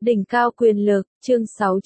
Đỉnh cao quyền lực, chương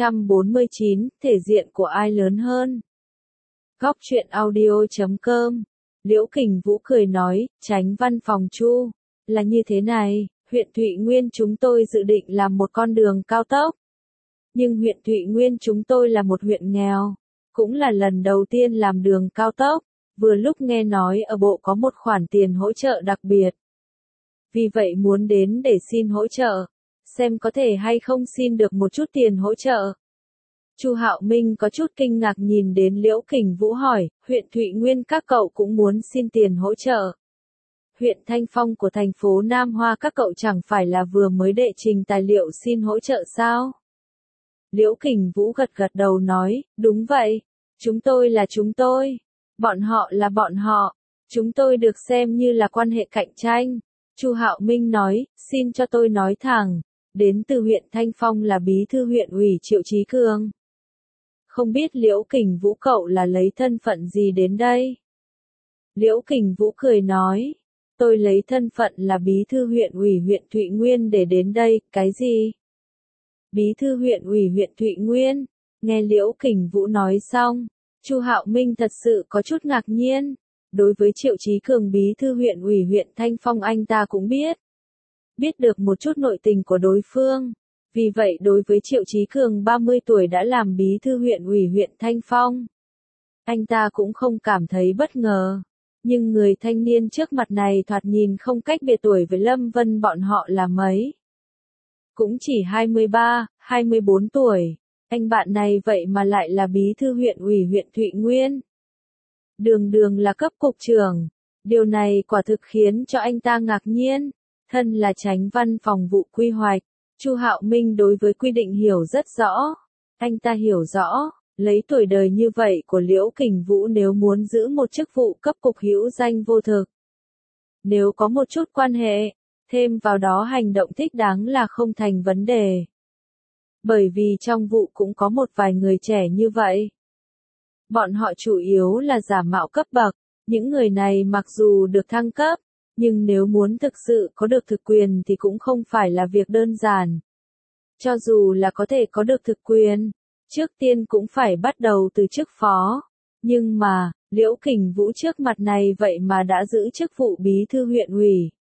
649, thể diện của ai lớn hơn? Góc truyện audio.com. Liễu Kình Vũ cười nói, Chánh văn phòng Chu, là như thế này, huyện Thụy Nguyên chúng tôi dự định làm một con đường cao tốc. Nhưng huyện Thụy Nguyên chúng tôi là một huyện nghèo, cũng là lần đầu tiên làm đường cao tốc, vừa lúc nghe nói ở bộ có một khoản tiền hỗ trợ đặc biệt. Vì vậy muốn đến để xin hỗ trợ, xem có thể hay không xin được một chút tiền hỗ trợ. Chu Hạo Minh có chút kinh ngạc nhìn đến Liễu Kình Vũ hỏi, huyện Thụy Nguyên các cậu cũng muốn xin tiền hỗ trợ. Huyện Thanh Phong của thành phố Nam Hoa các cậu chẳng phải là vừa mới đệ trình tài liệu xin hỗ trợ sao? Liễu Kình Vũ gật gật đầu nói, đúng vậy, chúng tôi là chúng tôi, bọn họ là bọn họ, chúng tôi được xem như là quan hệ cạnh tranh. Chu Hạo Minh nói, xin cho tôi nói thẳng, đến từ huyện Thanh Phong là bí thư huyện ủy Triệu Chí Cường. Không biết Liễu Kình Vũ cậu là lấy thân phận gì đến đây? Liễu Kình Vũ cười nói, tôi lấy thân phận là bí thư huyện ủy huyện Thụy Nguyên để đến đây, cái gì? Bí thư huyện ủy huyện Thụy Nguyên, nghe Liễu Kình Vũ nói xong, Chu Hạo Minh thật sự có chút ngạc nhiên. Đối với Triệu Chí Cường bí thư huyện ủy huyện Thanh Phong anh ta cũng biết được một chút nội tình của đối phương. Vì vậy đối với Triệu Chí Cường 30 tuổi đã làm bí thư huyện ủy huyện Thanh Phong, anh ta cũng không cảm thấy bất ngờ. Nhưng người thanh niên trước mặt này thoạt nhìn không cách biệt tuổi với Lâm Vân bọn họ là mấy. Cũng chỉ 23, 24 tuổi. Anh bạn này vậy mà lại là bí thư huyện ủy huyện Thụy Nguyên. Đường đường là cấp cục trưởng. Điều này quả thực khiến cho anh ta ngạc nhiên. Thân là Chánh văn phòng vụ quy hoạch, Chu Hạo Minh đối với quy định hiểu rất rõ. Anh ta hiểu rõ, lấy tuổi đời như vậy của Liễu Kình Vũ nếu muốn giữ một chức vụ cấp cục hữu danh vô thực. Nếu có một chút quan hệ, thêm vào đó hành động thích đáng là không thành vấn đề. Bởi vì trong vụ cũng có một vài người trẻ như vậy. Bọn họ chủ yếu là giả mạo cấp bậc, những người này mặc dù được thăng cấp, nhưng nếu muốn thực sự có được thực quyền thì cũng không phải là việc đơn giản. Cho dù là có thể có được thực quyền, trước tiên cũng phải bắt đầu từ chức phó. Nhưng mà, Liễu Kình Vũ trước mặt này vậy mà đã giữ chức vụ bí thư huyện ủy.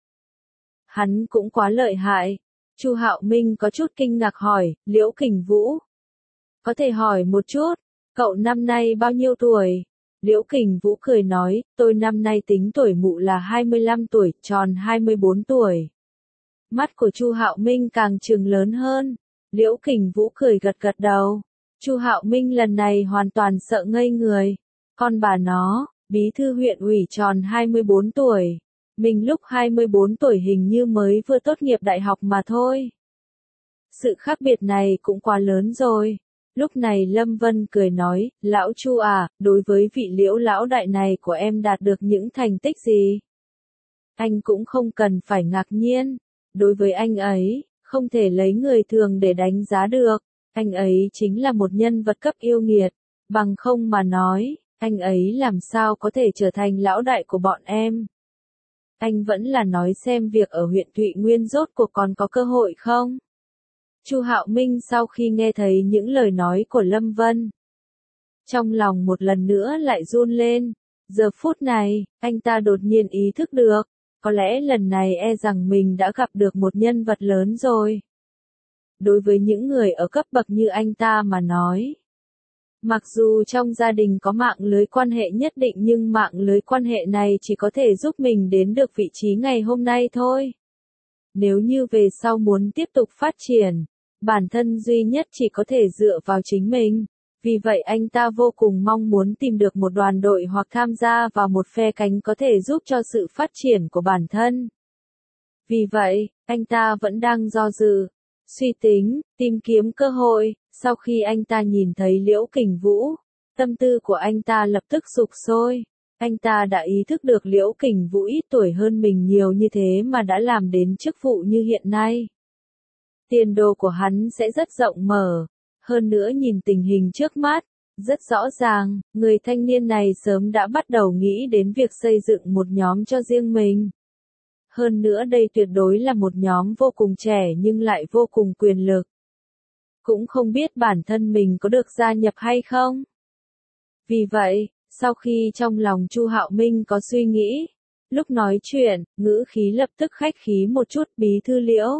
Hắn cũng quá lợi hại. Chu Hạo Minh có chút kinh ngạc hỏi, Liễu Kình Vũ, có thể hỏi một chút, cậu năm nay bao nhiêu tuổi? Liễu Kình Vũ cười nói, tôi năm nay tính tuổi mụ là 25 tuổi, tròn 24 tuổi. Mắt của Chu Hạo Minh càng trừng lớn hơn. Liễu Kình Vũ cười gật gật đầu. Chu Hạo Minh lần này hoàn toàn sợ ngây người. Con bà nó, bí thư huyện ủy tròn 24 tuổi. Mình lúc 24 tuổi hình như mới vừa tốt nghiệp đại học mà thôi. Sự khác biệt này cũng quá lớn rồi. Lúc này Lâm Vân cười nói, lão Chu à, đối với vị Liễu lão đại này của em đạt được những thành tích gì? Anh cũng không cần phải ngạc nhiên. Đối với anh ấy, không thể lấy người thường để đánh giá được. Anh ấy chính là một nhân vật cấp yêu nghiệt. Bằng không mà nói, anh ấy làm sao có thể trở thành lão đại của bọn em? Anh vẫn là nói xem việc ở huyện Thụy Nguyên rốt cuộc còn có cơ hội không? Chu Hạo Minh sau khi nghe thấy những lời nói của Lâm Vân, trong lòng một lần nữa lại run lên. Giờ phút này, anh ta đột nhiên ý thức được, có lẽ lần này e rằng mình đã gặp được một nhân vật lớn rồi. Đối với những người ở cấp bậc như anh ta mà nói, mặc dù trong gia đình có mạng lưới quan hệ nhất định nhưng mạng lưới quan hệ này chỉ có thể giúp mình đến được vị trí ngày hôm nay thôi. Nếu như về sau muốn tiếp tục phát triển, bản thân duy nhất chỉ có thể dựa vào chính mình. Vì vậy anh ta vô cùng mong muốn tìm được một đoàn đội hoặc tham gia vào một phe cánh có thể giúp cho sự phát triển của bản thân. Vì vậy, anh ta vẫn đang do dự, suy tính, tìm kiếm cơ hội. Sau khi anh ta nhìn thấy Liễu Kình Vũ, tâm tư của anh ta lập tức sục sôi. Anh ta đã ý thức được Liễu Kình Vũ ít tuổi hơn mình nhiều như thế mà đã làm đến chức vụ như hiện nay. Tiền đồ của hắn sẽ rất rộng mở. Hơn nữa nhìn tình hình trước mắt, rất rõ ràng, người thanh niên này sớm đã bắt đầu nghĩ đến việc xây dựng một nhóm cho riêng mình. Hơn nữa đây tuyệt đối là một nhóm vô cùng trẻ nhưng lại vô cùng quyền lực. cũng không biết bản thân mình có được gia nhập hay không. Vì vậy, sau khi trong lòng Chu Hạo Minh có suy nghĩ, lúc nói chuyện, ngữ khí lập tức khách khí một chút. Bí thư Liễu,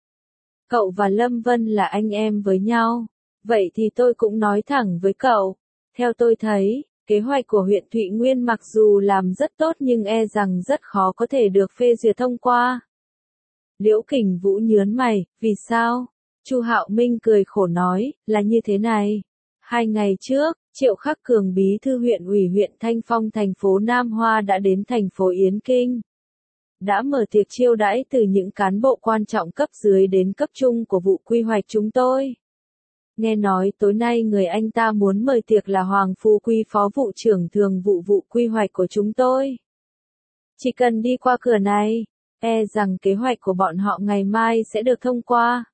cậu và Lâm Vân là anh em với nhau, vậy thì tôi cũng nói thẳng với cậu, theo tôi thấy, kế hoạch của huyện Thụy Nguyên mặc dù làm rất tốt nhưng e rằng rất khó có thể được phê duyệt thông qua. Liễu Kình Vũ nhớn mày, vì sao? Chu Hạo Minh cười khổ nói, là như thế này. 2 ngày trước, Triệu Khắc Cường bí thư huyện ủy huyện Thanh Phong thành phố Nam Hoa đã đến thành phố Yến Kinh. Đã mở tiệc chiêu đãi từ những cán bộ quan trọng cấp dưới đến cấp trung của vụ quy hoạch chúng tôi. Nghe nói tối nay người anh ta muốn mời tiệc là Hoàng Phú Quý phó vụ trưởng thường vụ quy hoạch của chúng tôi. Chỉ cần đi qua cửa này, e rằng kế hoạch của bọn họ ngày mai sẽ được thông qua.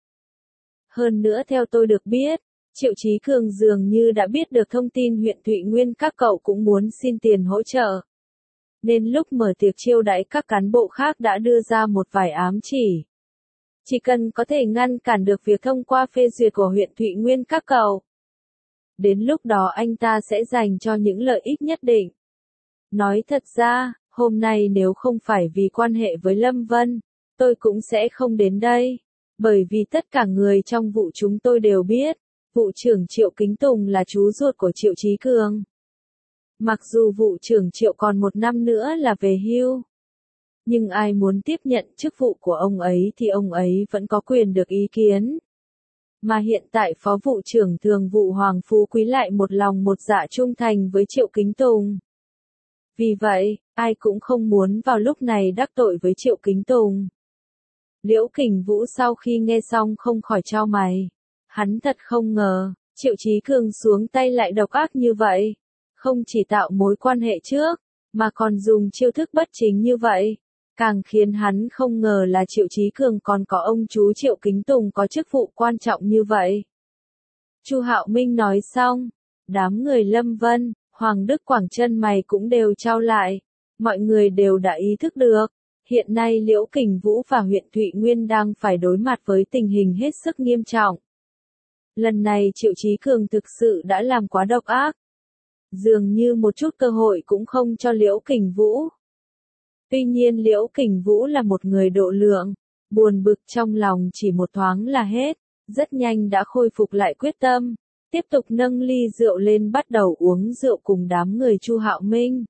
Hơn nữa theo tôi được biết, Triệu Chí Cường dường như đã biết được thông tin huyện Thụy Nguyên các cậu cũng muốn xin tiền hỗ trợ. Nên lúc mở tiệc chiêu đãi các cán bộ khác đã đưa ra một vài ám chỉ. Chỉ cần có thể ngăn cản được việc thông qua phê duyệt của huyện Thụy Nguyên các cậu. Đến lúc đó anh ta sẽ dành cho những lợi ích nhất định. Nói thật ra, hôm nay nếu không phải vì quan hệ với Lâm Vân, tôi cũng sẽ không đến đây. Bởi vì tất cả người trong vụ chúng tôi đều biết, vụ trưởng Triệu Kính Tùng là chú ruột của Triệu Chí Cường. Mặc dù vụ trưởng Triệu còn 1 năm nữa là về hưu, nhưng ai muốn tiếp nhận chức vụ của ông ấy thì ông ấy vẫn có quyền được ý kiến. Mà hiện tại phó vụ trưởng thường vụ Hoàng Phú Quý lại một lòng một dạ trung thành với Triệu Kính Tùng. Vì vậy, ai cũng không muốn vào lúc này đắc tội với Triệu Kính Tùng. Liễu Kình Vũ sau khi nghe xong không khỏi chau mày. Hắn thật không ngờ, Triệu Chí Cường xuống tay lại độc ác như vậy. Không chỉ tạo mối quan hệ trước, mà còn dùng chiêu thức bất chính như vậy. Càng khiến hắn không ngờ là Triệu Chí Cường còn có ông chú Triệu Kính Tùng có chức vụ quan trọng như vậy. Chu Hạo Minh nói xong, đám người Lâm Vân, Hoàng Đức Quảng chân mày cũng đều chau lại. Mọi người đều đã ý thức được, hiện nay Liễu Kình Vũ và huyện Thụy Nguyên đang phải đối mặt với tình hình hết sức nghiêm trọng. Lần này Triệu Chí Cường thực sự đã làm quá độc ác. Dường như một chút cơ hội cũng không cho Liễu Kình Vũ. Tuy nhiên Liễu Kình Vũ là một người độ lượng, buồn bực trong lòng chỉ một thoáng là hết, rất nhanh đã khôi phục lại quyết tâm, tiếp tục nâng ly rượu lên bắt đầu uống rượu cùng đám người Chu Hạo Minh.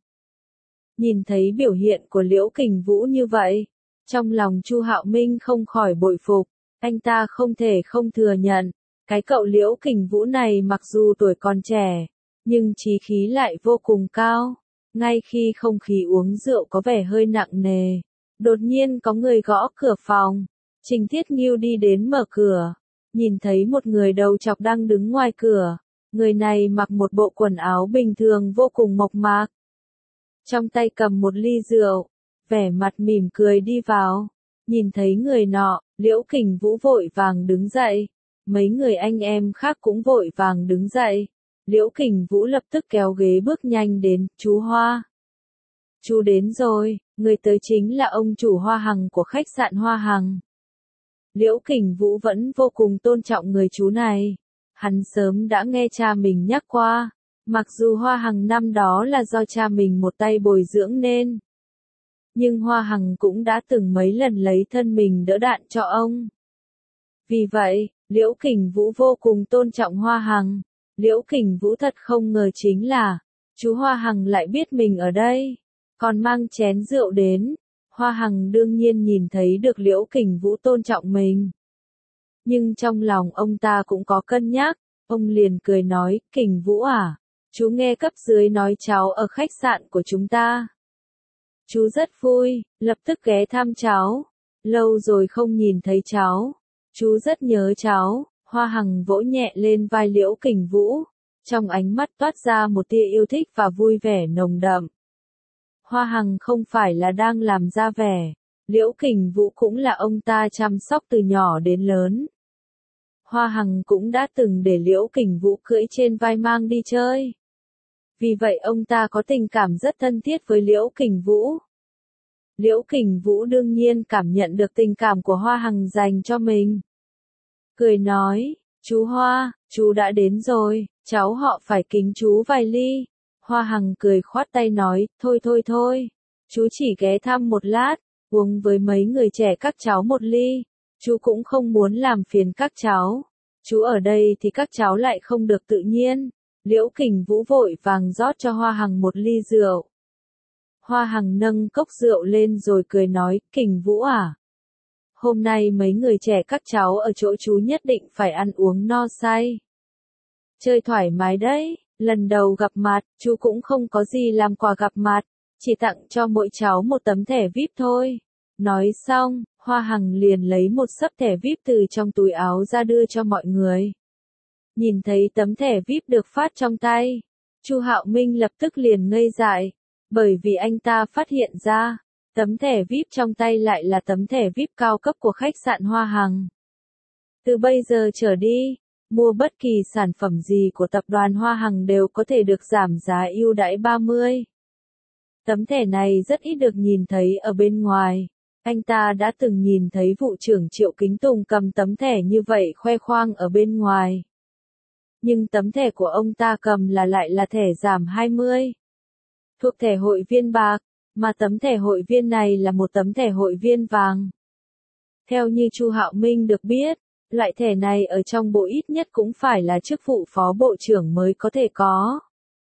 Nhìn thấy biểu hiện của Liễu Kình Vũ như vậy, trong lòng Chu Hạo Minh không khỏi bội phục, anh ta không thể không thừa nhận, cái cậu Liễu Kình Vũ này mặc dù tuổi còn trẻ, nhưng chí khí lại vô cùng cao. Ngay khi không khí uống rượu có vẻ hơi nặng nề, đột nhiên có người gõ cửa phòng. Trình Thiết Nghiêu đi đến mở cửa, nhìn thấy một người đầu trọc đang đứng ngoài cửa. Người này mặc một bộ quần áo bình thường vô cùng mộc mạc. Trong tay cầm một ly rượu, vẻ mặt mỉm cười đi vào. Nhìn thấy người nọ, Liễu Kình Vũ vội vàng đứng dậy. Mấy người anh em khác cũng vội vàng đứng dậy. Liễu Kình Vũ lập tức kéo ghế bước nhanh đến, chú Hoa. Chú đến rồi, người tới chính là ông chủ Hoa Hằng của khách sạn Hoa Hằng. Liễu Kình Vũ vẫn vô cùng tôn trọng người chú này. Hắn sớm đã nghe cha mình nhắc qua, mặc dù Hoa Hằng năm đó là do cha mình một tay bồi dưỡng nên. Nhưng Hoa Hằng cũng đã từng mấy lần lấy thân mình đỡ đạn cho ông. Vì vậy, Liễu Kình Vũ vô cùng tôn trọng Hoa Hằng. Liễu Kình Vũ thật không ngờ chính là, chú Hoa Hằng lại biết mình ở đây, còn mang chén rượu đến. Hoa Hằng đương nhiên nhìn thấy được Liễu Kình Vũ tôn trọng mình. Nhưng trong lòng ông ta cũng có cân nhắc, ông liền cười nói, Kình Vũ à, chú nghe cấp dưới nói cháu ở khách sạn của chúng ta. Chú rất vui, lập tức ghé thăm cháu, lâu rồi không nhìn thấy cháu, chú rất nhớ cháu. Hoa Hằng vỗ nhẹ lên vai Liễu Kình Vũ, trong ánh mắt toát ra một tia yêu thích và vui vẻ nồng đậm. Hoa Hằng không phải là đang làm ra vẻ, Liễu Kình Vũ cũng là ông ta chăm sóc từ nhỏ đến lớn. Hoa Hằng cũng đã từng để Liễu Kình Vũ cưỡi trên vai mang đi chơi. Vì vậy ông ta có tình cảm rất thân thiết với Liễu Kình Vũ. Liễu Kình Vũ đương nhiên cảm nhận được tình cảm của Hoa Hằng dành cho mình. Cười nói, Chú Hoa, chú đã đến rồi, cháu họ phải kính chú vài ly. Hoa Hằng cười khoát tay nói, thôi thôi thôi, chú chỉ ghé thăm một lát, uống với mấy người trẻ các cháu một ly, chú cũng không muốn làm phiền các cháu. Chú ở đây thì các cháu lại không được tự nhiên. Liễu Kình Vũ vội vàng rót cho Hoa Hằng một ly rượu. Hoa Hằng nâng cốc rượu lên rồi cười nói, Kình Vũ à? Hôm nay mấy người trẻ các cháu ở chỗ chú nhất định phải ăn uống no say. Chơi thoải mái đấy, lần đầu gặp mặt, chú cũng không có gì làm quà gặp mặt, chỉ tặng cho mỗi cháu một tấm thẻ VIP thôi. Nói xong, Hoa Hằng liền lấy một xấp thẻ VIP từ trong túi áo ra đưa cho mọi người. Nhìn thấy tấm thẻ VIP được phát trong tay, Chu Hạo Minh lập tức liền ngây dại, bởi vì anh ta phát hiện ra, tấm thẻ VIP trong tay lại là tấm thẻ VIP cao cấp của khách sạn Hoa Hằng. Từ bây giờ trở đi, mua bất kỳ sản phẩm gì của tập đoàn Hoa Hằng đều có thể được giảm giá ưu đãi 30. Tấm thẻ này rất ít được nhìn thấy ở bên ngoài. Anh ta đã từng nhìn thấy vụ trưởng Triệu Kính Tùng cầm tấm thẻ như vậy khoe khoang ở bên ngoài. Nhưng tấm thẻ của ông ta cầm lại là thẻ giảm 20. Thuộc thẻ hội viên bạc, mà tấm thẻ hội viên này là một tấm thẻ hội viên vàng. Theo như Chu Hạo Minh được biết, loại thẻ này ở trong bộ ít nhất cũng phải là chức vụ phó bộ trưởng mới có thể có.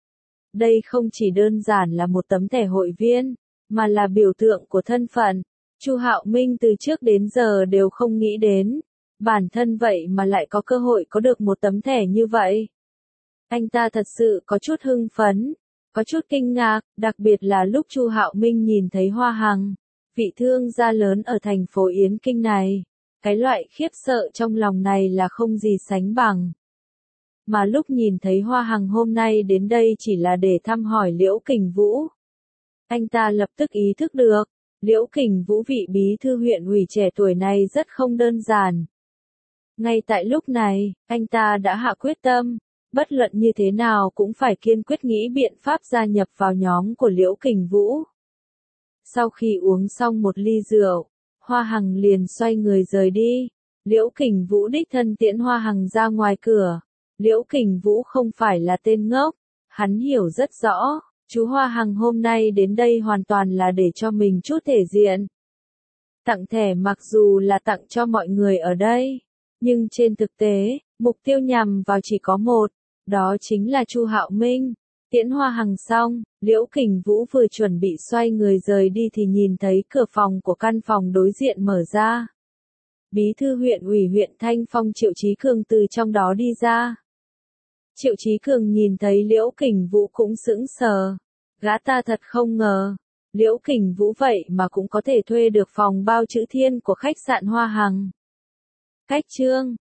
Đây không chỉ đơn giản là một tấm thẻ hội viên, mà là biểu tượng của thân phận. Chu Hạo Minh từ trước đến giờ đều không nghĩ đến, bản thân vậy mà lại có cơ hội có được một tấm thẻ như vậy. Anh ta thật sự có chút hưng phấn, có chút kinh ngạc, đặc biệt là lúc Chu Hạo Minh nhìn thấy Hoa Hằng, vị thương gia lớn ở thành phố Yến Kinh này. Cái loại khiếp sợ trong lòng này là không gì sánh bằng. Mà lúc nhìn thấy Hoa Hằng hôm nay đến đây chỉ là để thăm hỏi Liễu Kình Vũ. Anh ta lập tức ý thức được, Liễu Kình Vũ vị bí thư huyện ủy trẻ tuổi này rất không đơn giản. Ngay tại lúc này, anh ta đã hạ quyết tâm, bất luận như thế nào cũng phải kiên quyết nghĩ biện pháp gia nhập vào nhóm của Liễu Kình Vũ. Sau khi uống xong một ly rượu, Hoa Hằng liền xoay người rời đi. Liễu Kình Vũ đích thân tiễn Hoa Hằng ra ngoài cửa. Liễu Kình Vũ không phải là tên ngốc, hắn hiểu rất rõ, chú Hoa Hằng hôm nay đến đây hoàn toàn là để cho mình chút thể diện. Tặng thẻ mặc dù là tặng cho mọi người ở đây, nhưng trên thực tế, mục tiêu nhằm vào chỉ có một, đó chính là Chu Hạo Minh. Tiễn Hoa Hằng xong, Liễu Kình Vũ vừa chuẩn bị xoay người rời đi thì nhìn thấy cửa phòng của căn phòng đối diện mở ra. Bí thư huyện ủy huyện Thanh Phong Triệu Chí Cường từ trong đó đi ra. Triệu Chí Cường nhìn thấy Liễu Kình Vũ cũng sững sờ. Gã ta thật không ngờ, Liễu Kình Vũ vậy mà cũng có thể thuê được phòng bao chữ Thiên của khách sạn Hoa Hằng. Cách chương